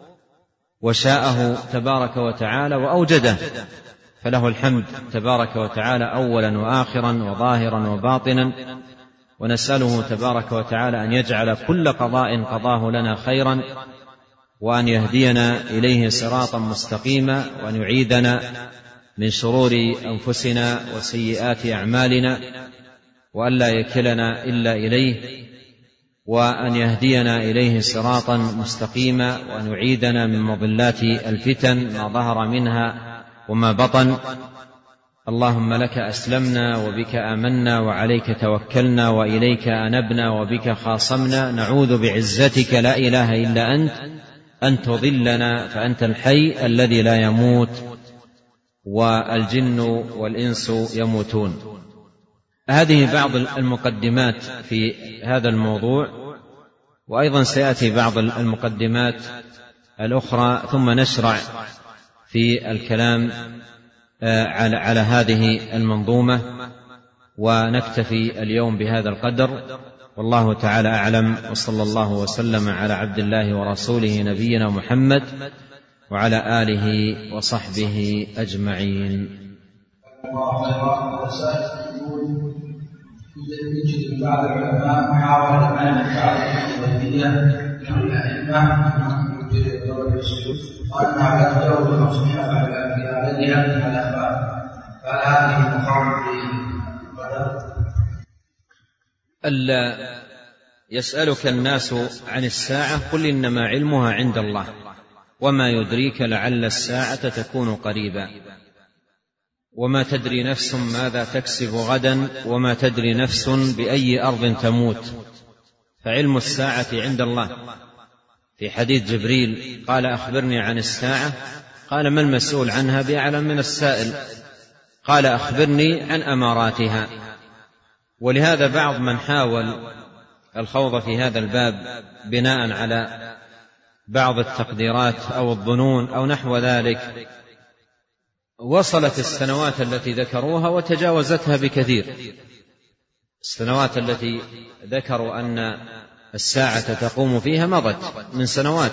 وشاءه تبارك وتعالى وأوجده، فله الحمد تبارك وتعالى أولا وآخرا وظاهرا وباطنا. ونسأله تبارك وتعالى أن يجعل كل قضاء قضاه لنا خيرا، وأن يهدينا إليه صراطا مستقيما، وأن يعيذنا من شرور أنفسنا وسيئات أعمالنا، وأن لا يكلنا إلا إليه، وأن يهدينا إليه صراطا مستقيما، وأن يعيذنا من مضلات الفتن ما ظهر منها وما بطن. اللهم لك أسلمنا وبك آمنا وعليك توكلنا وإليك أنبنا وبك خاصمنا، نعوذ بعزتك لا إله إلا أنت أن تضلنا، فأنت الحي الذي لا يموت والجن والإنس يموتون. هذه بعض المقدمات في هذا الموضوع، وأيضا سيأتي بعض المقدمات الأخرى، ثم نشرع في الكلام على, على هذه المنظومة، ونكتفي اليوم بهذا القدر، والله تعالى أعلم. وصلى الله وسلم على عبد الله ورسوله نبينا محمد وعلى آله وصحبه أجمعين. يوجد بعض العلماء محاولة أن يفعل الوظيفية يسألك الناس عن الساعة قل إنما علمها عند الله وما يدريك لعل الساعة تكون قريبا وما تدري نفس ماذا تكسب غدا وما تدري نفس بأي أرض تموت فعلم الساعة عند الله. في حديث جبريل قال أخبرني عن الساعة قال ما المسؤول عنها بأعلم من السائل قال أخبرني عن أماراتها. ولهذا بعض من حاول الخوض في هذا الباب بناء على بعض التقديرات أو الظنون أو نحو ذلك وصلت السنوات التي ذكروها وتجاوزتها بكثير. السنوات التي ذكروا أن الساعة تقوم فيها مضت من سنوات،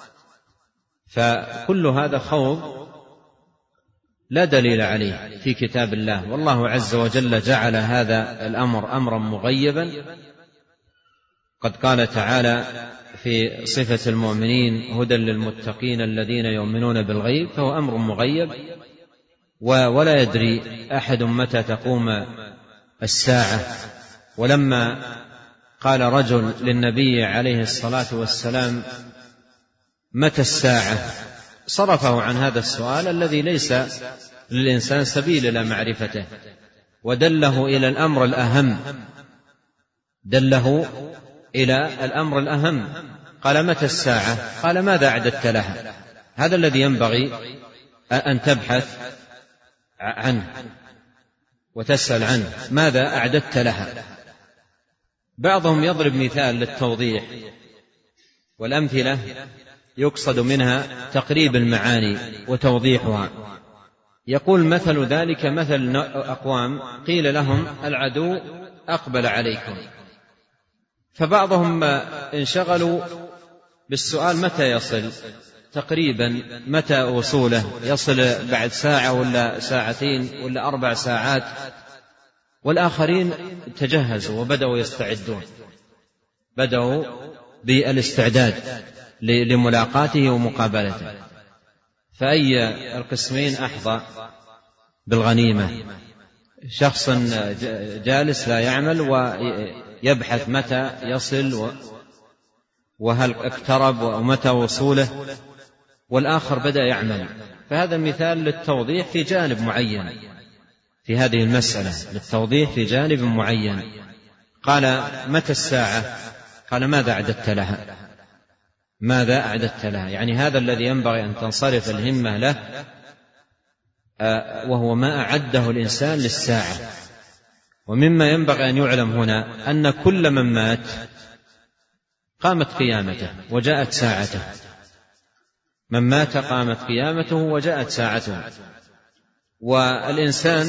فكل هذا خوض لا دليل عليه في كتاب الله. والله عز وجل جعل هذا الأمر أمرا مغيبا. قد قال تعالى في صفة المؤمنين هدى للمتقين الذين يؤمنون بالغيب، فهو أمر مغيب ولا يدري أحد متى تقوم الساعة. ولما قال رجل للنبي عليه الصلاة والسلام متى الساعة صرفه عن هذا السؤال الذي ليس للإنسان سبيل إلى معرفته ودله إلى الأمر الأهم دله إلى الأمر الأهم قال متى الساعة؟ قال ماذا أعددت لها؟ هذا الذي ينبغي أن تبحث عنه وتسأل عنه، ماذا أعددت لها؟ بعضهم يضرب مثال للتوضيح، والأمثلة يقصد منها تقريب المعاني وتوضيحها. يقول مثل ذلك مثل أقوام قيل لهم العدو أقبل عليكم، فبعضهم انشغلوا بالسؤال متى يصل تقريبا، متى وصوله، يصل بعد ساعة ولا ساعتين ولا أربع ساعات، والآخرين تجهزوا وبدأوا يستعدون، بدأوا بالاستعداد لملاقاته ومقابلته. فأي القسمين أحظى بالغنيمة؟ شخص جالس لا يعمل ويبحث متى يصل وهل اقترب ومتى وصوله، والآخر بدأ يعمل. فهذا مثال للتوضيح في جانب معين في هذه المسألة، للتوضيح في جانب معين. قال متى الساعة؟ قال ماذا أعددت لها؟ ماذا أعددت لها؟ يعني هذا الذي ينبغي أن تنصرف الهمة له، وهو ما أعده الإنسان للساعة. ومما ينبغي أن يعلم هنا أن كل من مات قامت قيامته وجاءت ساعته، من مات قامت قيامته وجاءت ساعته. والإنسان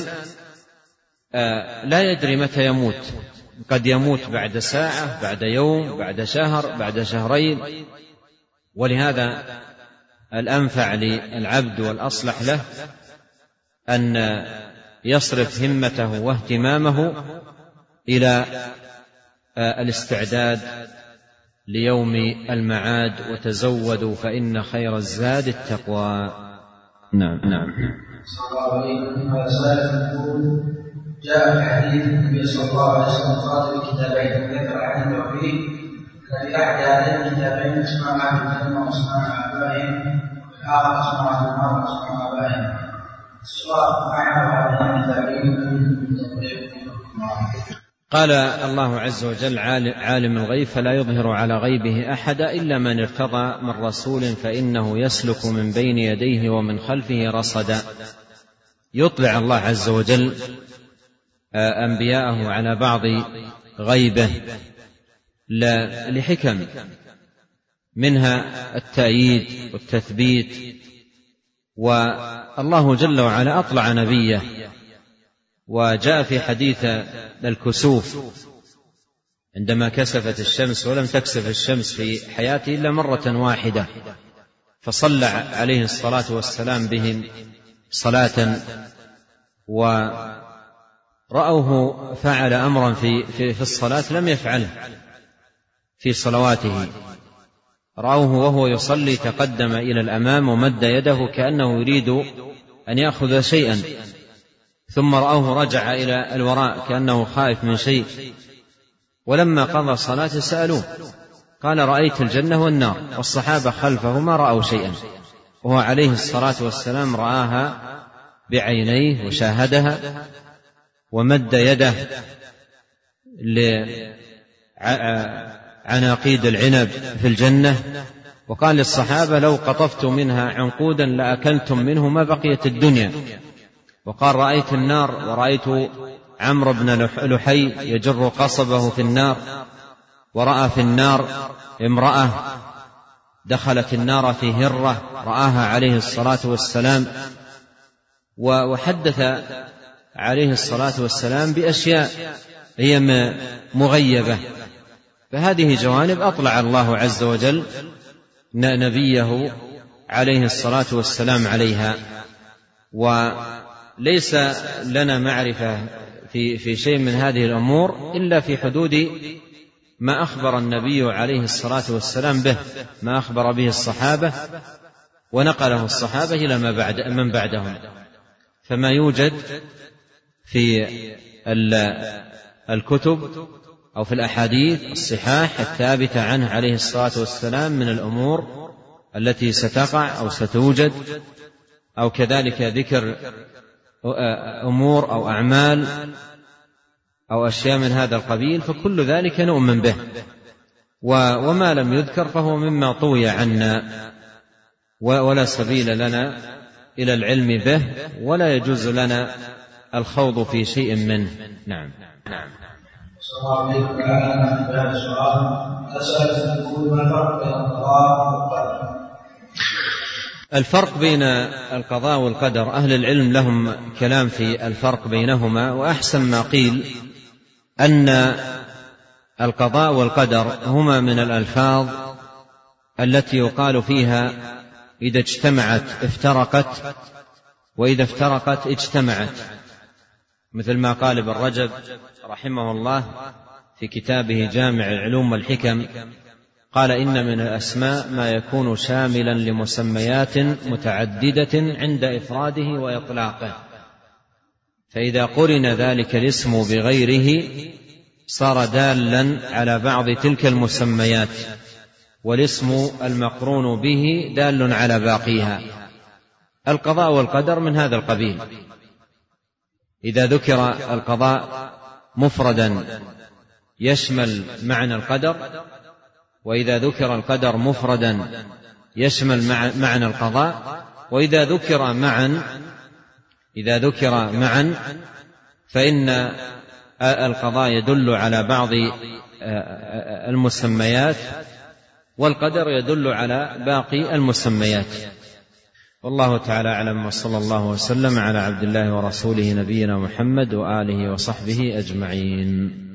لا يدري متى يموت، قد يموت بعد ساعة، بعد يوم، بعد شهر، بعد شهرين. ولهذا الأنفع للعبد والأصلح له أن يصرف همته واهتمامه إلى الاستعداد ليوم المعاد، وتزودوا فإن خير الزاد التقوى. نعم نعم. صلى الله عليه وسلم جاء في حديث النبي صلى الله عليه وسلم قال بكتابين ذكر عن التوحيد الذي أحد هذين الكتابين اسمع أهل الجنة واسمع آبائهم، والآخر اسمع أهل النار واسمع آبائهم. السؤال ما يعرف هذين الكتابين؟ قال الله عز وجل عالم الغيب فلا يظهر على غيبه أحدا إلا من ارتضى من رسول فإنه يسلك من بين يديه ومن خلفه رصدا. يطلع الله عز وجل أنبياءه على بعض غيبه لحكم، منها التأييد والتثبيت. والله جل وعلا أطلع نبيه، وجاء في حديث الكسوف عندما كسفت الشمس ولم تكسف الشمس في حياته إلا مرة واحدة، فصلى عليه الصلاة والسلام بهم صلاة ورأوه فعل أمرا في, في, في الصلاة لم يفعله في صلواته، رأوه وهو يصلي تقدم إلى الأمام ومد يده كأنه يريد أن يأخذ شيئا، ثم رأوه رجع إلى الوراء كأنه خائف من شيء، ولما قضى الصلاة سألوه قال رأيت الجنة والنار، والصحابة خلفه ما رأوا شيئا، وهو عليه الصلاة والسلام رآها بعينيه وشاهدها، ومد يده لعناقيد العنب في الجنة، وقال للصحابة لو قطفت منها عنقودا لأكلتم منه ما بقيت الدنيا. وقال رأيت النار ورأيت عمرو بن لحي يجر قصبه في النار، ورأى في النار امرأة دخلت النار في هرة رآها عليه الصلاة والسلام، وحدث عليه الصلاة والسلام بأشياء هي مغيبة. فهذه جوانب أطلع الله عز وجل نبيه عليه الصلاة والسلام عليها، وليس لنا معرفة في في شيء من هذه الأمور إلا في حدود ما أخبر النبي عليه الصلاة والسلام به، ما أخبر به الصحابة ونقله الصحابة إلى ما بعد من بعدهم. فما يوجد في الكتب أو في الأحاديث الصحاح الثابتة عنه عليه الصلاة والسلام من الأمور التي ستقع أو ستوجد، أو كذلك ذكر أمور أو أعمال أو أشياء من هذا القبيل، فكل ذلك نؤمن به، وما لم يذكر فهو مما طوي عنا ولا سبيل لنا إلى العلم به، ولا يجوز لنا الخوض في شيء منه. نعم. نعم. السلام عليكم. الآن سؤال أسأل يقول ما الفرق بين القضاء والقدر؟ الفرق بين القضاء والقدر أهل العلم لهم كلام في الفرق بينهما، وأحسن ما قيل أن القضاء والقدر هما من الألفاظ التي يقال فيها إذا اجتمعت افترقت، وإذا افترقت اجتمعت، مثل ما قال ابن رجب رحمه الله في كتابه جامع العلوم والحكم، قال إن من الأسماء ما يكون شاملا لمسميات متعددة عند إفراده وإطلاقه، فإذا قرن ذلك الاسم بغيره صار دالا على بعض تلك المسميات، والاسم المقرون به دال على باقيها. القضاء والقدر من هذا القبيل، إذا ذكر القضاء مفردا يشمل معنى القدر، وإذا ذكر القدر مفردا يشمل معنى القضاء، وإذا ذكر معا إذا ذكر معا فإن القضاء يدل على بعض المسميات، والقدر يدل على باقي المسميات. والله تعالى أعلم، وصلى الله وسلم على عبد الله ورسوله نبينا محمد وآله وصحبه أجمعين.